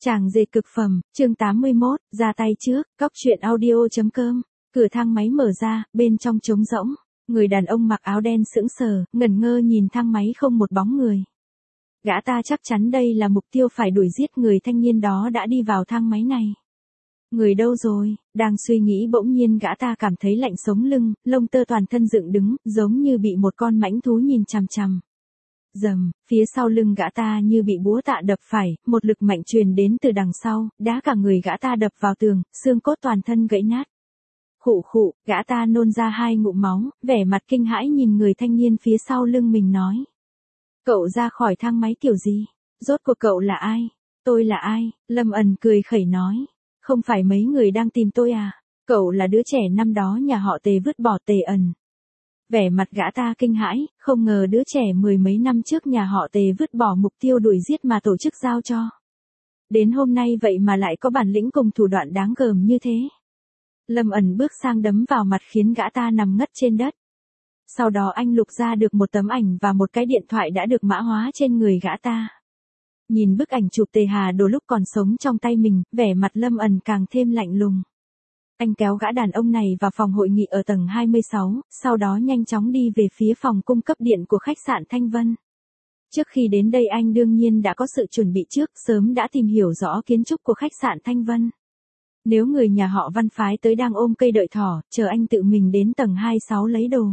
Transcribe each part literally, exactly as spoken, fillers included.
Chàng dệt cực phẩm, chương tám mươi mốt, ra tay trước, cóc truyện audio chấm com. Cửa thang máy mở ra, bên trong trống rỗng. Người đàn ông mặc áo đen sững sờ, ngẩn ngơ nhìn thang máy không một bóng người. Gã ta chắc chắn đây là mục tiêu phải đuổi giết, người thanh niên đó đã đi vào thang máy này. Người đâu rồi? Đang suy nghĩ bỗng nhiên gã ta cảm thấy lạnh sống lưng, lông tơ toàn thân dựng đứng, giống như bị một con mãnh thú nhìn chằm chằm. Rầm, phía sau lưng gã ta như bị búa tạ đập phải, một lực mạnh truyền đến từ đằng sau, đá cả người gã ta đập vào tường, xương cốt toàn thân gãy nát. Khụ khụ, gã ta nôn ra hai ngụm máu, vẻ mặt kinh hãi nhìn người thanh niên phía sau lưng mình nói. Cậu ra khỏi thang máy kiểu gì? Rốt cuộc cậu là ai? Tôi là ai? Lâm ẩn cười khẩy nói. Không phải mấy người đang tìm tôi à? Cậu là đứa trẻ năm đó nhà họ Tề vứt bỏ. Tề ẩn. Vẻ mặt gã ta kinh hãi, không ngờ đứa trẻ mười mấy năm trước nhà họ Tề vứt bỏ mục tiêu đuổi giết mà tổ chức giao cho. Đến hôm nay vậy mà lại có bản lĩnh cùng thủ đoạn đáng gờm như thế. Lâm ẩn bước sang đấm vào mặt khiến gã ta nằm ngất trên đất. Sau đó anh lục ra được một tấm ảnh và một cái điện thoại đã được mã hóa trên người gã ta. Nhìn bức ảnh chụp Tề Hà Đồ lúc còn sống trong tay mình, vẻ mặt Lâm ẩn càng thêm lạnh lùng. Anh kéo gã đàn ông này vào phòng hội nghị ở tầng hai mươi sáu, sau đó nhanh chóng đi về phía phòng cung cấp điện của khách sạn Thanh Vân. Trước khi đến đây anh đương nhiên đã có sự chuẩn bị trước, sớm đã tìm hiểu rõ kiến trúc của khách sạn Thanh Vân. Nếu người nhà họ Văn phái tới đang ôm cây đợi thỏ, chờ anh tự mình đến tầng hai mươi sáu lấy đồ.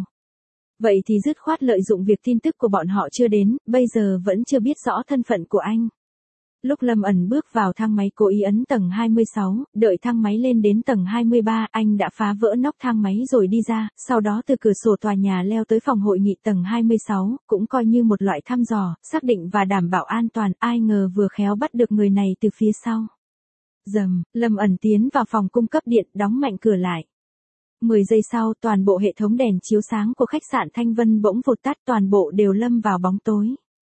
Vậy thì dứt khoát lợi dụng việc tin tức của bọn họ chưa đến, bây giờ vẫn chưa biết rõ thân phận của anh. Lúc Lâm ẩn bước vào thang máy cố ý ấn tầng hai mươi sáu, đợi thang máy lên đến tầng hai mươi ba, anh đã phá vỡ nóc thang máy rồi đi ra, sau đó từ cửa sổ tòa nhà leo tới phòng hội nghị tầng hai mươi sáu, cũng coi như một loại thăm dò, xác định và đảm bảo an toàn, ai ngờ vừa khéo bắt được người này từ phía sau. Rầm, Lâm ẩn tiến vào phòng cung cấp điện, đóng mạnh cửa lại. mười giây sau, toàn bộ hệ thống đèn chiếu sáng của khách sạn Thanh Vân bỗng vụt tắt, toàn bộ đều lâm vào bóng tối.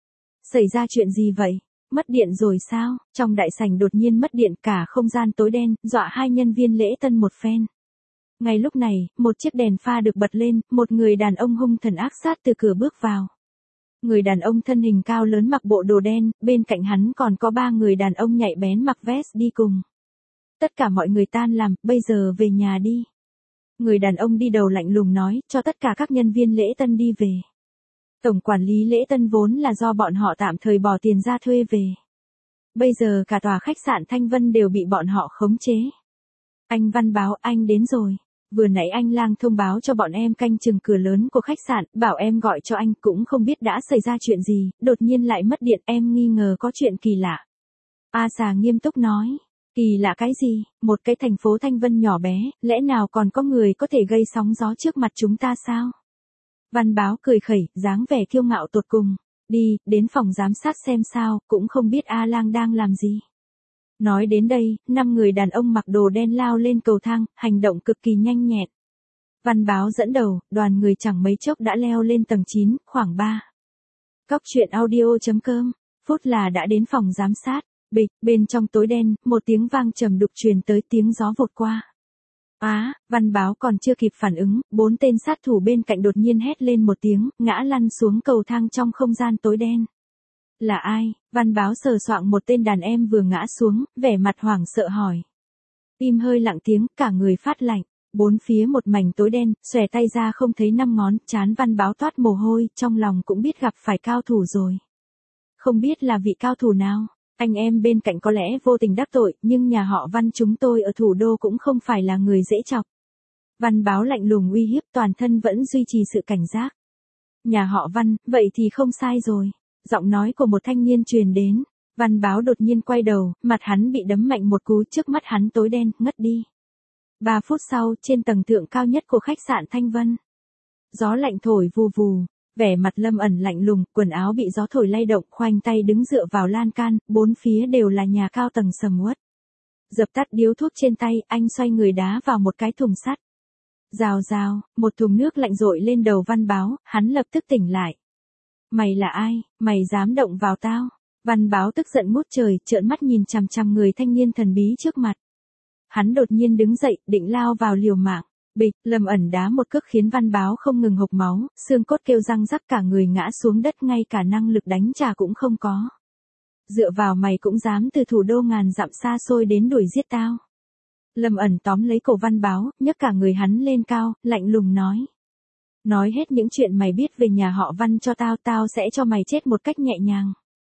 Xảy ra chuyện gì vậy? Mất điện rồi sao? Trong đại sảnh đột nhiên mất điện, cả không gian tối đen, dọa hai nhân viên lễ tân một phen. Ngay lúc này, một chiếc đèn pha được bật lên, một người đàn ông hung thần ác sát từ cửa bước vào. Người đàn ông thân hình cao lớn mặc bộ đồ đen, bên cạnh hắn còn có ba người đàn ông nhạy bén mặc vest đi cùng. Tất cả mọi người tan làm, bây giờ về nhà đi. Người đàn ông đi đầu lạnh lùng nói, cho tất cả các nhân viên lễ tân đi về. Tổng quản lý lễ tân vốn là do bọn họ tạm thời bỏ tiền ra thuê về. Bây giờ cả tòa khách sạn Thanh Vân đều bị bọn họ khống chế. Anh Văn báo, anh đến rồi. Vừa nãy anh Lang thông báo cho bọn em canh chừng cửa lớn của khách sạn, bảo em gọi cho anh, cũng không biết đã xảy ra chuyện gì, đột nhiên lại mất điện, em nghi ngờ có chuyện kỳ lạ. A Xà nghiêm túc nói. Kỳ lạ cái gì? Một cái thành phố Thanh Vân nhỏ bé, lẽ nào còn có người có thể gây sóng gió trước mặt chúng ta sao? Văn báo cười khẩy, dáng vẻ kiêu ngạo tột cùng. Đi, đến phòng giám sát xem sao, cũng không biết A Lang đang làm gì. Nói đến đây, năm người đàn ông mặc đồ đen lao lên cầu thang, hành động cực kỳ nhanh nhẹn. Văn báo dẫn đầu, đoàn người chẳng mấy chốc đã leo lên tầng chín, khoảng ba. Cóc truyện audio chấm com, phút là đã đến phòng giám sát. Bịch, bên trong tối đen, một tiếng vang trầm đục truyền tới, tiếng gió vụt qua. Á, à, Văn báo còn chưa kịp phản ứng, bốn tên sát thủ bên cạnh đột nhiên hét lên một tiếng, ngã lăn xuống cầu thang trong không gian tối đen. Là ai? Văn báo sờ soạng một tên đàn em vừa ngã xuống, vẻ mặt hoảng sợ hỏi. Tim hơi lặng tiếng, cả người phát lạnh, bốn phía một mảnh tối đen, xòe tay ra không thấy năm ngón, trán Văn báo toát mồ hôi, trong lòng cũng biết gặp phải cao thủ rồi. Không biết là vị cao thủ nào? Anh em bên cạnh có lẽ vô tình đắc tội, nhưng nhà họ Văn chúng tôi ở thủ đô cũng không phải là người dễ chọc. Văn báo lạnh lùng uy hiếp, toàn thân vẫn duy trì sự cảnh giác. Nhà họ Văn, vậy thì không sai rồi. Giọng nói của một thanh niên truyền đến. Văn báo đột nhiên quay đầu, mặt hắn bị đấm mạnh một cú, trước mắt hắn tối đen, ngất đi. Ba phút sau, trên tầng thượng cao nhất của khách sạn Thanh Vân. Gió lạnh thổi vù vù. Vẻ mặt Lâm ẩn lạnh lùng, quần áo bị gió thổi lay động, khoanh tay đứng dựa vào lan can, bốn phía đều là nhà cao tầng sầm uất. Dập tắt điếu thuốc trên tay, anh xoay người đá vào một cái thùng sắt. Rào rào, một thùng nước lạnh dội lên đầu Văn báo, hắn lập tức tỉnh lại. Mày là ai, mày dám động vào tao? Văn báo tức giận ngút trời, trợn mắt nhìn chằm chằm người thanh niên thần bí trước mặt. Hắn đột nhiên đứng dậy, định lao vào liều mạng. Bịch, Lâm ẩn đá một cước khiến Văn báo không ngừng hộc máu, xương cốt kêu răng rắc, cả người ngã xuống đất, ngay cả năng lực đánh trả cũng không có. Dựa vào mày cũng dám từ thủ đô ngàn dặm xa xôi đến đuổi giết tao. Lâm ẩn tóm lấy cổ Văn Báo, nhấc cả người hắn lên cao, lạnh lùng nói. Nói hết những chuyện mày biết về nhà họ Văn cho tao, tao sẽ cho mày chết một cách nhẹ nhàng.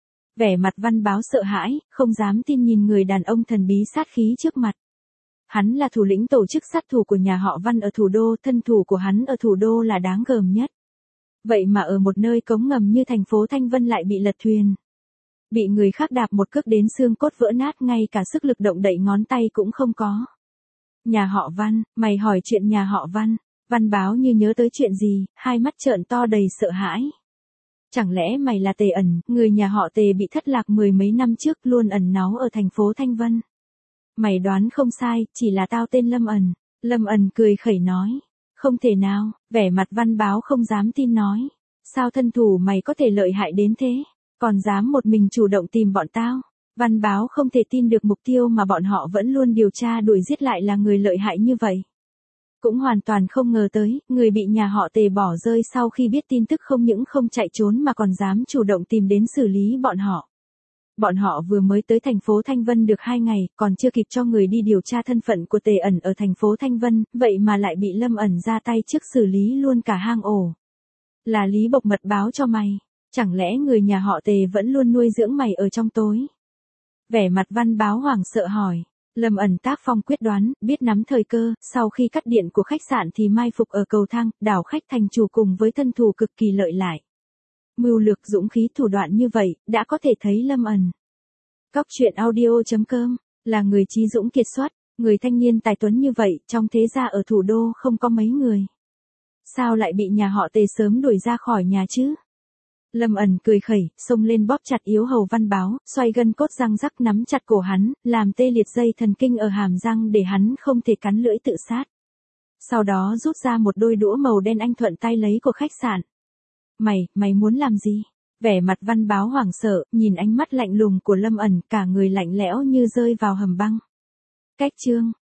Vẻ mặt Văn Báo sợ hãi, không dám tin nhìn người đàn ông thần bí sát khí trước mặt. Hắn là thủ lĩnh tổ chức sát thủ của nhà họ Văn ở thủ đô, thân thủ của hắn ở thủ đô là đáng gờm nhất. Vậy mà ở một nơi cống ngầm như thành phố Thanh Vân lại bị lật thuyền. Bị người khác đạp một cước đến xương cốt vỡ nát, ngay cả sức lực động đậy ngón tay cũng không có. Nhà họ Văn, mày hỏi chuyện nhà họ Văn. Văn Báo như nhớ tới chuyện gì, hai mắt trợn to đầy sợ hãi. Chẳng lẽ mày là Tề Ẩn, người nhà họ Tề bị thất lạc mười mấy năm trước, luôn ẩn náu ở thành phố Thanh Vân? Mày đoán không sai, chỉ là tao tên Lâm Ẩn. Lâm Ẩn cười khẩy nói. Không thể nào, vẻ mặt Văn Báo không dám tin nói. Sao thân thủ mày có thể lợi hại đến thế, còn dám một mình chủ động tìm bọn tao? Văn Báo không thể tin được mục tiêu mà bọn họ vẫn luôn điều tra đuổi giết lại là người lợi hại như vậy. Cũng hoàn toàn không ngờ tới, người bị nhà họ Tề bỏ rơi sau khi biết tin tức không những không chạy trốn mà còn dám chủ động tìm đến xử lý bọn họ. Bọn họ vừa mới tới thành phố Thanh Vân được hai ngày, còn chưa kịp cho người đi điều tra thân phận của Tề Ẩn ở thành phố Thanh Vân, vậy mà lại bị Lâm Ẩn ra tay trước xử lý luôn cả hang ổ. Là Lý Bộc mật báo cho mày, chẳng lẽ người nhà họ Tề vẫn luôn nuôi dưỡng mày ở trong tối? Vẻ mặt Văn Báo hoảng sợ hỏi. Lâm Ẩn tác phong quyết đoán, biết nắm thời cơ, sau khi cắt điện của khách sạn thì mai phục ở cầu thang, đảo khách thành chủ cùng với thân thủ cực kỳ lợi lại. Mưu lược dũng khí thủ đoạn như vậy, đã có thể thấy Lâm Ẩn. Cóc truyện audio chấm com, là người trí dũng kiệt xuất, người thanh niên tài tuấn như vậy, trong thế gia ở thủ đô không có mấy người. Sao lại bị nhà họ Tề sớm đuổi ra khỏi nhà chứ? Lâm Ẩn cười khẩy, xông lên bóp chặt yếu hầu Văn Báo, xoay gân cốt răng rắc nắm chặt cổ hắn, làm tê liệt dây thần kinh ở hàm răng để hắn không thể cắn lưỡi tự sát. Sau đó rút ra một đôi đũa màu đen anh thuận tay lấy của khách sạn. Mày, mày muốn làm gì? Vẻ mặt Văn Báo hoảng sợ, nhìn ánh mắt lạnh lùng của Lâm Ẩn, cả người lạnh lẽo như rơi vào hầm băng. Cách chương